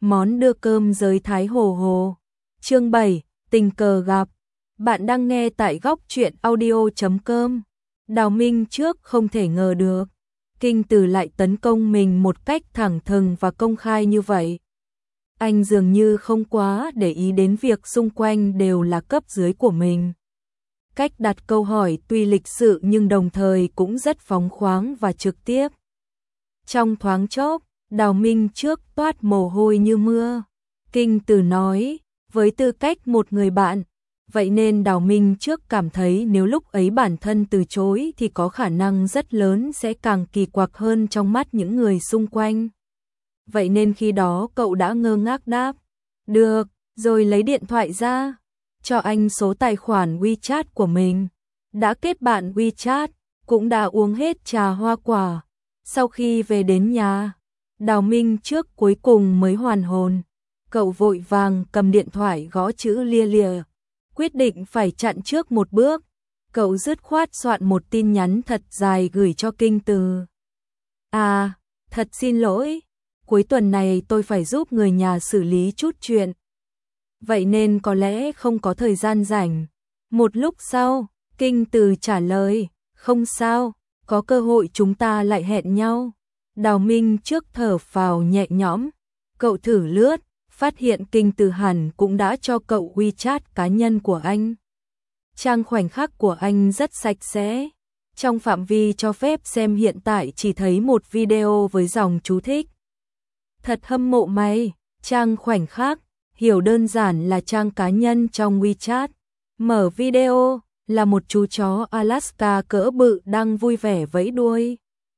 món đưa cơm giới Thái Hồ Hồ. Chương 7, tình cờ gặp. Bạn đang nghe tại góc truyện audio.com. Đào Minh trước không thể ngờ được, Kinh Từ lại tấn công mình một cách thẳng thừng và công khai như vậy. Anh dường như không quá để ý đến việc xung quanh đều là cấp dưới của mình. Cách đặt câu hỏi tuy lịch sự nhưng đồng thời cũng rất phóng khoáng và trực tiếp. Trong thoáng chốc, Đào Minh trước toát mồ hôi như mưa. Kinh Từ nói, với tư cách một người bạn, vậy nên Đào Minh trước cảm thấy nếu lúc ấy bản thân từ chối thì có khả năng rất lớn sẽ càng kỳ quặc hơn trong mắt những người xung quanh. Vậy nên khi đó cậu đã ngơ ngác đáp, được, rồi lấy điện thoại ra, cho anh số tài khoản WeChat của mình. Đã kết bạn WeChat, cũng đã uống hết trà hoa quả. Sau khi về đến nhà, Đào Minh trước cuối cùng mới hoàn hồn. Cậu vội vàng cầm điện thoại gõ chữ lia lịa, quyết định phải chặn trước một bước. Cậu dứt khoát soạn một tin nhắn thật dài gửi cho Kinh Từ. À, thật xin lỗi, cuối tuần này tôi phải giúp người nhà xử lý chút chuyện, vậy nên có lẽ không có thời gian rảnh. Một lúc sau, Kinh Từ trả lời, không sao, có cơ hội chúng ta lại hẹn nhau. Đào Minh trước thở phào nhẹ nhõm, cậu thử lướt, phát hiện Kinh Từ hẳn cũng đã cho cậu WeChat cá nhân của anh. Trang khoảnh khắc của anh rất sạch sẽ. Trong phạm vi cho phép xem hiện tại chỉ thấy một video với dòng chú thích. Thật hâm mộ mày, trang khoảnh khắc, hiểu đơn giản là trang cá nhân trong WeChat. Mở video, là một chú chó Alaska cỡ bự đang vui vẻ vẫy đuôi.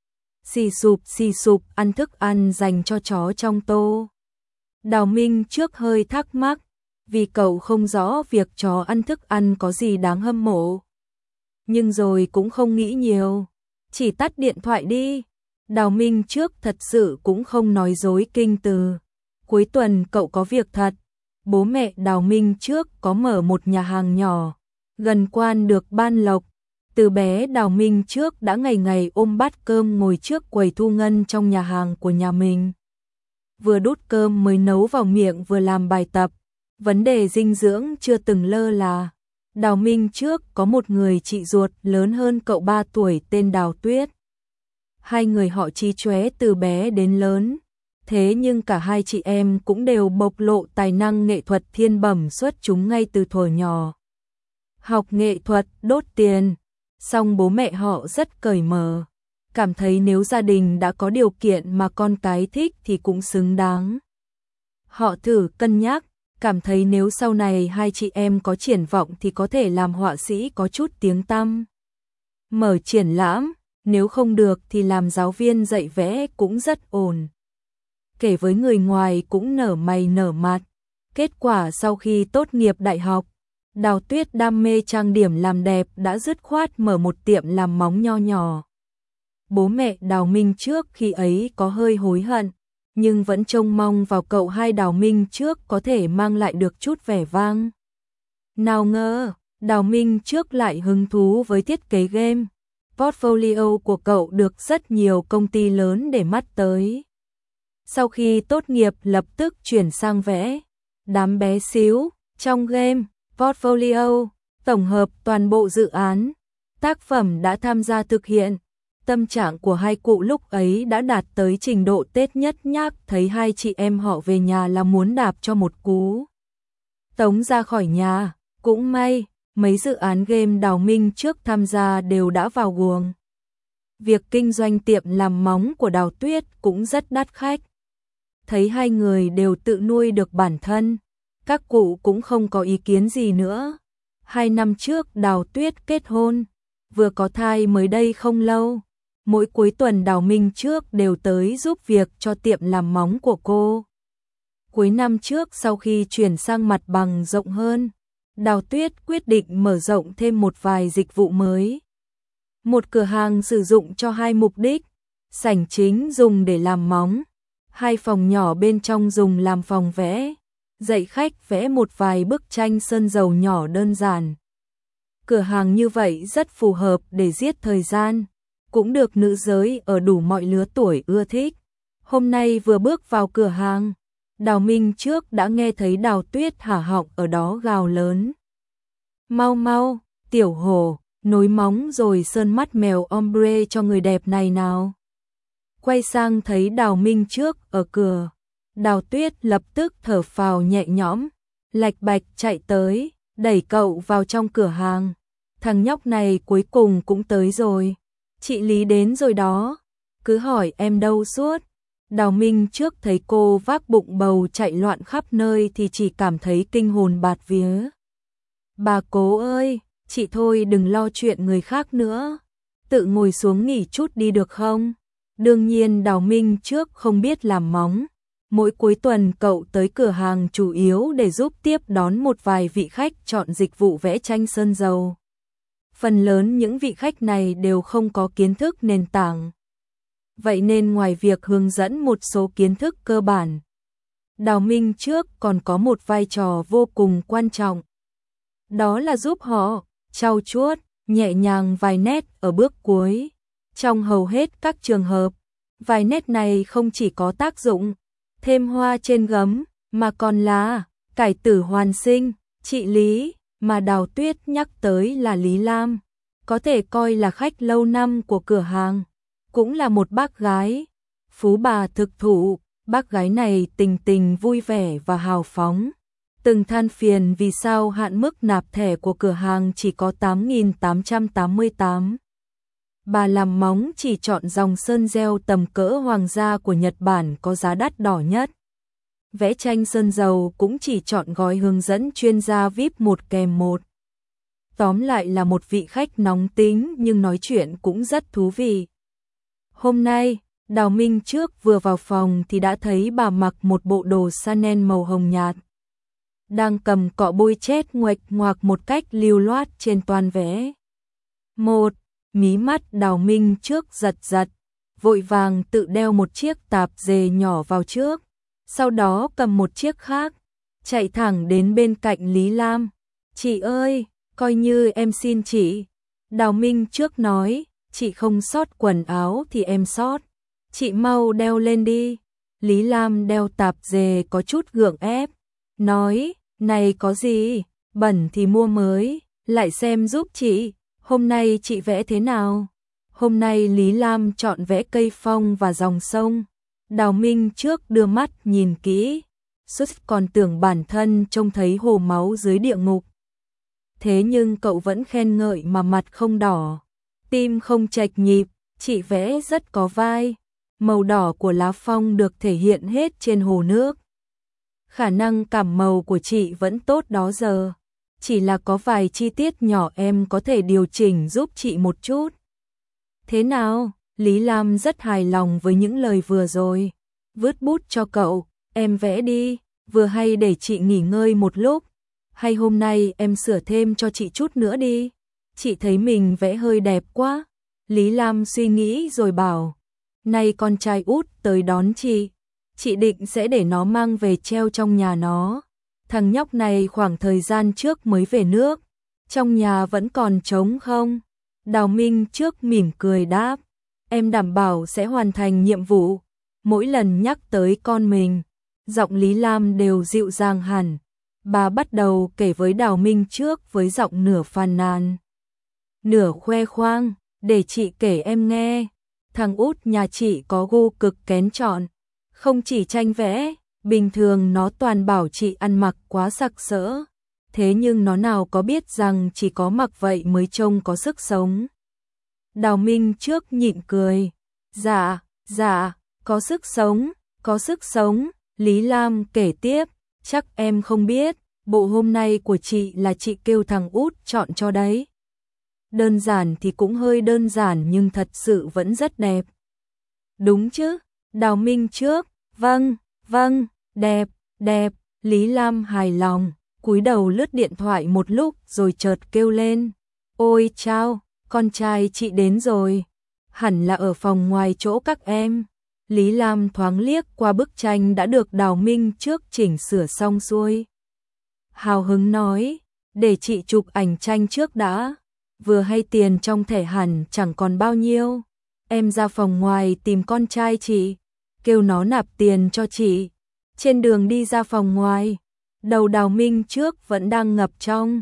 Xì sụp ăn thức ăn dành cho chó trong tô. Đào Minh trước hơi thắc mắc, vì cậu không rõ việc chó ăn thức ăn có gì đáng hâm mộ. Nhưng rồi cũng không nghĩ nhiều, chỉ tắt điện thoại đi. Đào Minh trước thật sự cũng không nói dối Kinh Từ. Cuối tuần cậu có việc thật. Bố mẹ Đào Minh trước có mở một nhà hàng nhỏ, gần quan được Ban Lộc. Từ bé Đào Minh trước đã ngày ngày ôm bát cơm ngồi trước quầy thu ngân trong nhà hàng của nhà mình. Vừa đút cơm mới nấu vào miệng vừa làm bài tập. Vấn đề dinh dưỡng chưa từng lơ là. Đào Minh trước có một người chị ruột lớn hơn cậu 3 tuổi tên Đào Tuyết. Hai người họ chí chóe từ bé đến lớn. Thế nhưng cả hai chị em cũng đều bộc lộ tài năng nghệ thuật thiên bẩm xuất chúng ngay từ thuở nhỏ. Học nghệ thuật đốt tiền, song bố mẹ họ rất cởi mở, cảm thấy nếu gia đình đã có điều kiện mà con cái thích thì cũng xứng đáng. Họ thử cân nhắc, cảm thấy nếu sau này hai chị em có triển vọng thì có thể làm họa sĩ có chút tiếng tăm. Mở triển lãm, nếu không được thì làm giáo viên dạy vẽ cũng rất ổn. Kể với người ngoài cũng nở mày nở mặt. Kết quả sau khi tốt nghiệp đại học, Đào Tuyết đam mê trang điểm làm đẹp đã dứt khoát mở một tiệm làm móng nho nhỏ. Bố mẹ Đào Minh trước khi ấy có hơi hối hận, nhưng vẫn trông mong vào cậu hai Đào Minh trước có thể mang lại được chút vẻ vang. Nào ngờ, Đào Minh trước lại hứng thú với thiết kế game. Portfolio của cậu được rất nhiều công ty lớn để mắt tới. Sau khi tốt nghiệp lập tức chuyển sang vẽ. Đám bé xíu, trong game, portfolio, tổng hợp toàn bộ dự án, tác phẩm đã tham gia thực hiện. Tâm trạng của hai cụ lúc ấy đã đạt tới trình độ Tết nhất nhác, thấy hai chị em họ về nhà là muốn đạp cho một cú tống ra khỏi nhà. Cũng may, mấy dự án game Đào Minh trước tham gia đều đã vào guồng. Việc kinh doanh tiệm làm móng của Đào Tuyết cũng rất đắt khách. Thấy hai người đều tự nuôi được bản thân, các cụ cũng không có ý kiến gì nữa. 2 năm trước Đào Tuyết kết hôn, vừa có thai mới đây không lâu. Mỗi cuối tuần Đào Minh trước đều tới giúp việc cho tiệm làm móng của cô. Cuối năm trước sau khi chuyển sang mặt bằng rộng hơn, Đào Tuyết quyết định mở rộng thêm một vài dịch vụ mới. Một cửa hàng sử dụng cho hai mục đích, sảnh chính dùng để làm móng, 2 phòng nhỏ bên trong dùng làm phòng vẽ, dạy khách vẽ một vài bức tranh sơn dầu nhỏ đơn giản. Cửa hàng như vậy rất phù hợp để giết thời gian, cũng được nữ giới ở đủ mọi lứa tuổi ưa thích. Hôm nay vừa bước vào cửa hàng, Đào Minh trước đã nghe thấy Đào Tuyết hả họng ở đó gào lớn. Mau mau, tiểu hổ, nối móng rồi sơn mắt mèo ombre cho người đẹp này nào. Quay sang thấy Đào Minh trước ở cửa. Đào Tuyết lập tức thở phào nhẹ nhõm, lạch bạch chạy tới, đẩy cậu vào trong cửa hàng. Thằng nhóc này cuối cùng cũng tới rồi. Chị Lý đến rồi đó, cứ hỏi em đâu suốt. Đào Minh trước thấy cô vác bụng bầu chạy loạn khắp nơi thì chỉ cảm thấy kinh hồn bạt vía. Bà cố ơi, chị thôi đừng lo chuyện người khác nữa. Tự ngồi xuống nghỉ chút đi được không? Đương nhiên Đào Minh trước không biết làm móng. Mỗi cuối tuần cậu tới cửa hàng chủ yếu để giúp tiếp đón một vài vị khách chọn dịch vụ vẽ tranh sơn dầu. Phần lớn những vị khách này đều không có kiến thức nền tảng. Vậy nên ngoài việc hướng dẫn một số kiến thức cơ bản, Đào Minh trước còn có một vai trò vô cùng quan trọng. Đó là giúp họ trau chuốt nhẹ nhàng vài nét ở bước cuối. Trong hầu hết các trường hợp, vài nét này không chỉ có tác dụng thêm hoa trên gấm, mà còn là cải tử hoàn sinh. Chị Lý mà Đào Tuyết nhắc tới là Lý Lam, có thể coi là khách lâu năm của cửa hàng, cũng là một bác gái phú bà thực thụ. Bác gái này tình tình vui vẻ và hào phóng, từng than phiền vì sao hạn mức nạp thẻ của cửa hàng chỉ có 8.888. Bà làm móng chỉ chọn dòng sơn gel tầm cỡ hoàng gia của Nhật Bản có giá đắt đỏ nhất. Vẽ tranh sơn dầu cũng chỉ chọn gói hướng dẫn chuyên gia VIP 1 kèm 1. Tóm lại là một vị khách nóng tính nhưng nói chuyện cũng rất thú vị. Hôm nay, Đào Minh trước vừa vào phòng thì đã thấy bà mặc một bộ đồ Chanel màu hồng nhạt, đang cầm cọ bôi chét nguệch ngoạc một cách lưu loát trên toan vẽ. Mí mắt Đào Minh trước giật giật, vội vàng tự đeo một chiếc tạp dề nhỏ vào trước, sau đó cầm một chiếc khác, chạy thẳng đến bên cạnh Lý Lam. Chị ơi, coi như em xin chị. Đào Minh trước nói, chị không sót quần áo thì em sót. Chị mau đeo lên đi. Lý Lam đeo tạp dề có chút gượng ép, nói, này có gì, bẩn thì mua mới, lại xem giúp chị. Hôm nay chị vẽ thế nào? Hôm nay Lý Lam chọn vẽ cây phong và dòng sông. Đào Minh trước đưa mắt nhìn kỹ, suýt còn tưởng bản thân trông thấy hồ máu dưới địa ngục. Thế nhưng cậu vẫn khen ngợi mà mặt không đỏ, tim không chệch nhịp, chị vẽ rất có vai. Màu đỏ của lá phong được thể hiện hết trên hồ nước. Khả năng cảm màu của chị vẫn tốt đó giờ. Chỉ là có vài chi tiết nhỏ em có thể điều chỉnh giúp chị một chút. Thế nào? Lý Lam rất hài lòng với những lời vừa rồi. Vứt bút cho cậu, em vẽ đi, vừa hay để chị nghỉ ngơi một lúc. Hay hôm nay em sửa thêm cho chị chút nữa đi. Chị thấy mình vẽ hơi đẹp quá. Lý Lam suy nghĩ rồi bảo, nay con trai út tới đón chị định sẽ để nó mang về treo trong nhà nó. Thằng nhóc này khoảng thời gian trước mới về nước, trong nhà vẫn còn trống không? Đào Minh trước mỉm cười đáp, em đảm bảo sẽ hoàn thành nhiệm vụ. Mỗi lần nhắc tới con mình, giọng Lý Lam đều dịu dàng hẳn. Bà bắt đầu kể với Đào Minh trước với giọng nửa phàn nàn, nửa khoe khoang, để chị kể em nghe. Thằng út nhà chị có gu cực kén chọn, không chỉ tranh vẽ, bình thường nó toàn bảo chị ăn mặc quá sặc sỡ. Thế nhưng nó nào có biết rằng chỉ có mặc vậy mới trông có sức sống. Đào Minh trước nhịn cười, dạ, có sức sống. Lý Lam kể tiếp, chắc em không biết, bộ hôm nay của chị là chị kêu thằng út chọn cho đấy. Đơn giản thì cũng hơi đơn giản nhưng thật sự vẫn rất đẹp. Đúng chứ? Đào Minh trước, vâng, đẹp. Lý Lam hài lòng, cúi đầu lướt điện thoại một lúc rồi chợt kêu lên. Ôi chao, con trai chị đến rồi. Hẳn là ở phòng ngoài chỗ các em. Lý Lam thoáng liếc qua bức tranh đã được Đào Minh trước chỉnh sửa xong xuôi. Hào hứng nói, để chị chụp ảnh tranh trước đã. Vừa hay tiền trong thẻ hẳn chẳng còn bao nhiêu. Em ra phòng ngoài tìm con trai chị, kêu nó nạp tiền cho chị. Trên đường đi ra phòng ngoài, đầu Đào Minh trước vẫn đang ngập trong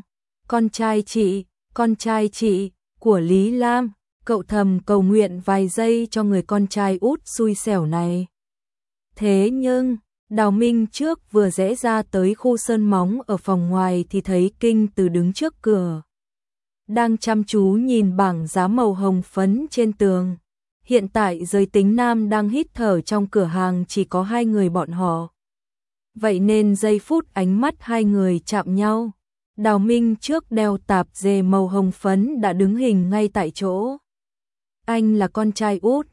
con trai chị của Lý Lam, cậu thầm cầu nguyện vài giây cho người con trai út xui xẻo này. Thế nhưng, Đào Minh trước vừa rẽ ra tới khu sơn móng ở phòng ngoài thì thấy Kinh Từ đứng trước cửa, đang chăm chú nhìn bảng giá màu hồng phấn trên tường. Hiện tại giới tính nam đang hít thở trong cửa hàng chỉ có hai người bọn họ. Vậy nên giây phút ánh mắt hai người chạm nhau, Đào Minh trước đeo tạp dề màu hồng phấn đã đứng hình ngay tại chỗ. Anh là con trai út.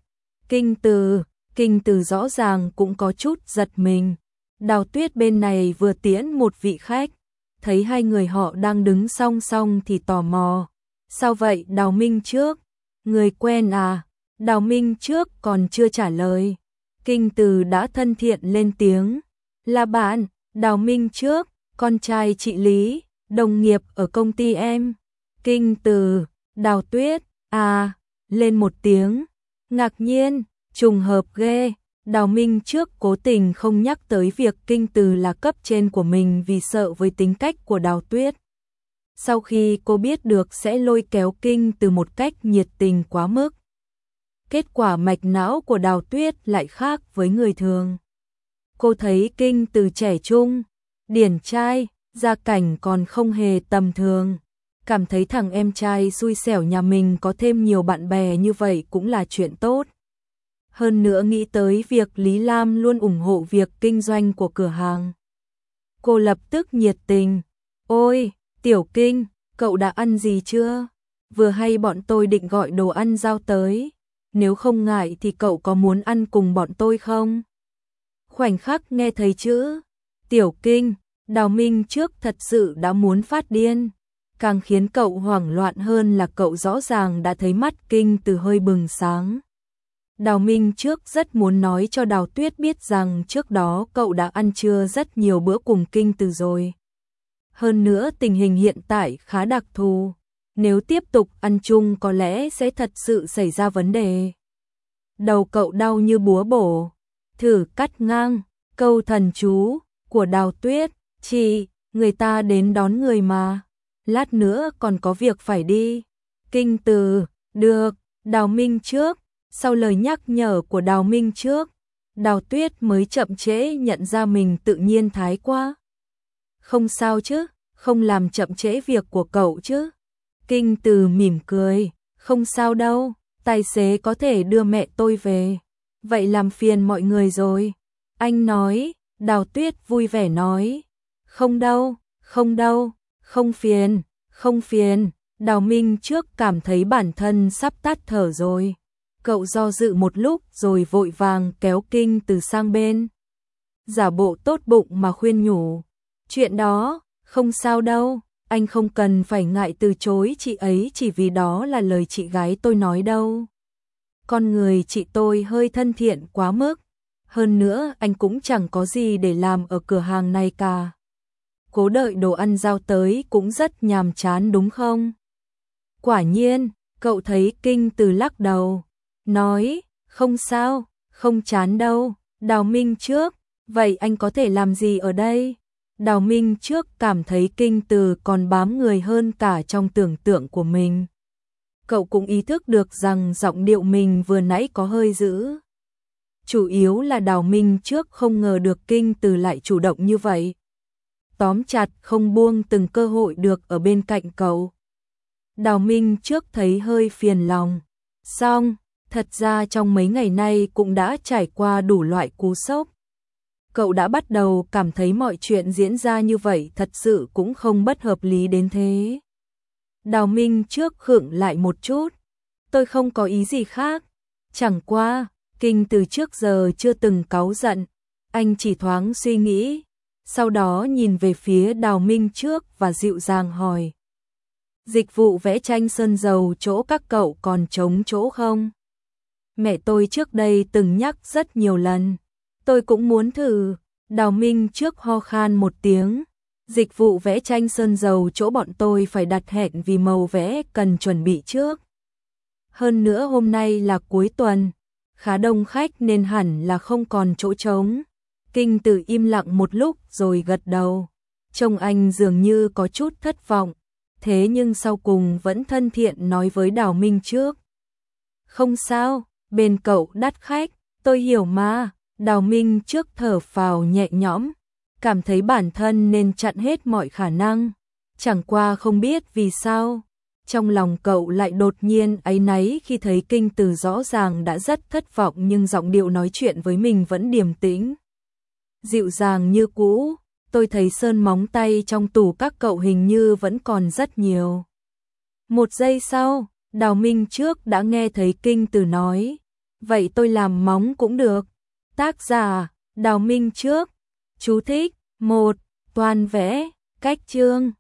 Kinh Từ rõ ràng cũng có chút giật mình. Đào Tuyết bên này vừa tiễn một vị khách, thấy hai người họ đang đứng song song thì tò mò. Sao vậy Đào Minh trước? Người quen à? Đào Minh trước còn chưa trả lời, Kinh Từ đã thân thiện lên tiếng. Là bạn, Đào Minh trước, con trai chị Lý, đồng nghiệp ở công ty em. Kinh Từ, Đào Tuyết, à, lên một tiếng. Ngạc nhiên, trùng hợp ghê. Đào Minh trước cố tình không nhắc tới việc Kinh Từ là cấp trên của mình vì sợ với tính cách của Đào Tuyết. Sau khi cô biết được sẽ lôi kéo Kinh Từ một cách nhiệt tình quá mức. Kết quả mạch não của Đào Tuyết lại khác với người thường. Cô thấy Kinh Từ trẻ trung, điển trai, gia cảnh còn không hề tầm thường. Cảm thấy thằng em trai xui xẻo nhà mình có thêm nhiều bạn bè như vậy cũng là chuyện tốt. Hơn nữa nghĩ tới việc Lý Lam luôn ủng hộ việc kinh doanh của cửa hàng. Cô lập tức nhiệt tình. Ôi, Tiểu Kinh, cậu đã ăn gì chưa? Vừa hay bọn tôi định gọi đồ ăn giao tới. Nếu không ngại thì cậu có muốn ăn cùng bọn tôi không? Khoảnh khắc nghe thấy chữ Tiểu Kinh, Đào Minh trước thật sự đã muốn phát điên. Càng khiến cậu hoảng loạn hơn là cậu rõ ràng đã thấy mắt Kinh Từ hơi bừng sáng. Đào Minh trước rất muốn nói cho Đào Tuyết biết rằng trước đó cậu đã ăn trưa rất nhiều bữa cùng Kinh Từ rồi. Hơn nữa tình hình hiện tại khá đặc thù. Nếu tiếp tục ăn chung có lẽ sẽ thật sự xảy ra vấn đề. Đầu cậu đau như búa bổ. Thử cắt ngang câu thần chú của Đào Tuyết. Chị, người ta đến đón người mà. Lát nữa còn có việc phải đi. Kinh Từ, được. Đào Minh trước. Sau lời nhắc nhở của Đào Minh trước, Đào Tuyết mới chậm trễ nhận ra mình tự nhiên thái quá. Không sao chứ, không làm chậm trễ việc của cậu chứ. Kinh Từ mỉm cười, không sao đâu, tài xế có thể đưa mẹ tôi về. Vậy làm phiền mọi người rồi. Anh nói, Đào Tuyết vui vẻ nói. Không đâu, không phiền. Đào Minh trước cảm thấy bản thân sắp tắt thở rồi. Cậu do dự một lúc rồi vội vàng kéo Kinh Từ sang bên. Giả bộ tốt bụng mà khuyên nhủ. Chuyện đó, không sao đâu, anh không cần phải ngại từ chối chị ấy chỉ vì đó là lời chị gái tôi nói đâu. Con người chị tôi hơi thân thiện quá mức. Hơn nữa anh cũng chẳng có gì để làm ở cửa hàng này cả. Cố đợi đồ ăn giao tới cũng rất nhàm chán đúng không? Quả nhiên, cậu thấy Kinh Từ lắc đầu. Nói, không sao, không chán đâu. Đào Minh trước, vậy anh có thể làm gì ở đây? Đào Minh trước cảm thấy Kinh Từ còn bám người hơn cả trong tưởng tượng của mình. Cậu cũng ý thức được rằng giọng điệu mình vừa nãy có hơi dữ. Chủ yếu là Đào Minh trước không ngờ được Kinh Từ lại chủ động như vậy. Tóm chặt không buông từng cơ hội được ở bên cạnh cậu. Đào Minh trước thấy hơi phiền lòng. Xong, thật ra trong mấy ngày nay cũng đã trải qua đủ loại cú sốc. Cậu đã bắt đầu cảm thấy mọi chuyện diễn ra như vậy thật sự cũng không bất hợp lý đến thế. Đào Minh trước khựng lại một chút. Tôi không có ý gì khác. Chẳng qua, Kinh Từ trước giờ chưa từng cáu giận. Anh chỉ thoáng suy nghĩ. Sau đó nhìn về phía Đào Minh trước và dịu dàng hỏi. Dịch vụ vẽ tranh sơn dầu chỗ các cậu còn trống chỗ không? Mẹ tôi trước đây từng nhắc rất nhiều lần. Tôi cũng muốn thử. Đào Minh trước ho khan một tiếng. Dịch vụ vẽ tranh sơn dầu chỗ bọn tôi phải đặt hẹn vì màu vẽ cần chuẩn bị trước. Hơn nữa hôm nay là cuối tuần. Khá đông khách nên hẳn là không còn chỗ trống. Kinh Tử im lặng một lúc rồi gật đầu. Trông anh dường như có chút thất vọng, thế nhưng sau cùng vẫn thân thiện nói với Đào Minh trước. Không sao, bên cậu đắt khách, tôi hiểu mà. Đào Minh trước thở phào nhẹ nhõm, cảm thấy bản thân nên chặn hết mọi khả năng. Chẳng qua không biết vì sao, trong lòng cậu lại đột nhiên áy náy khi thấy Kinh Tử rõ ràng đã rất thất vọng nhưng giọng điệu nói chuyện với mình vẫn điềm tĩnh, dịu dàng như cũ. Tôi thấy sơn móng tay trong tủ các cậu hình như vẫn còn rất nhiều. Một giây sau, Đào Minh trước đã nghe thấy Kinh Tử nói, vậy tôi làm móng cũng được. Tác giả, Đào Minh trước. Chú thích, 1. Toàn vẽ, cách chương.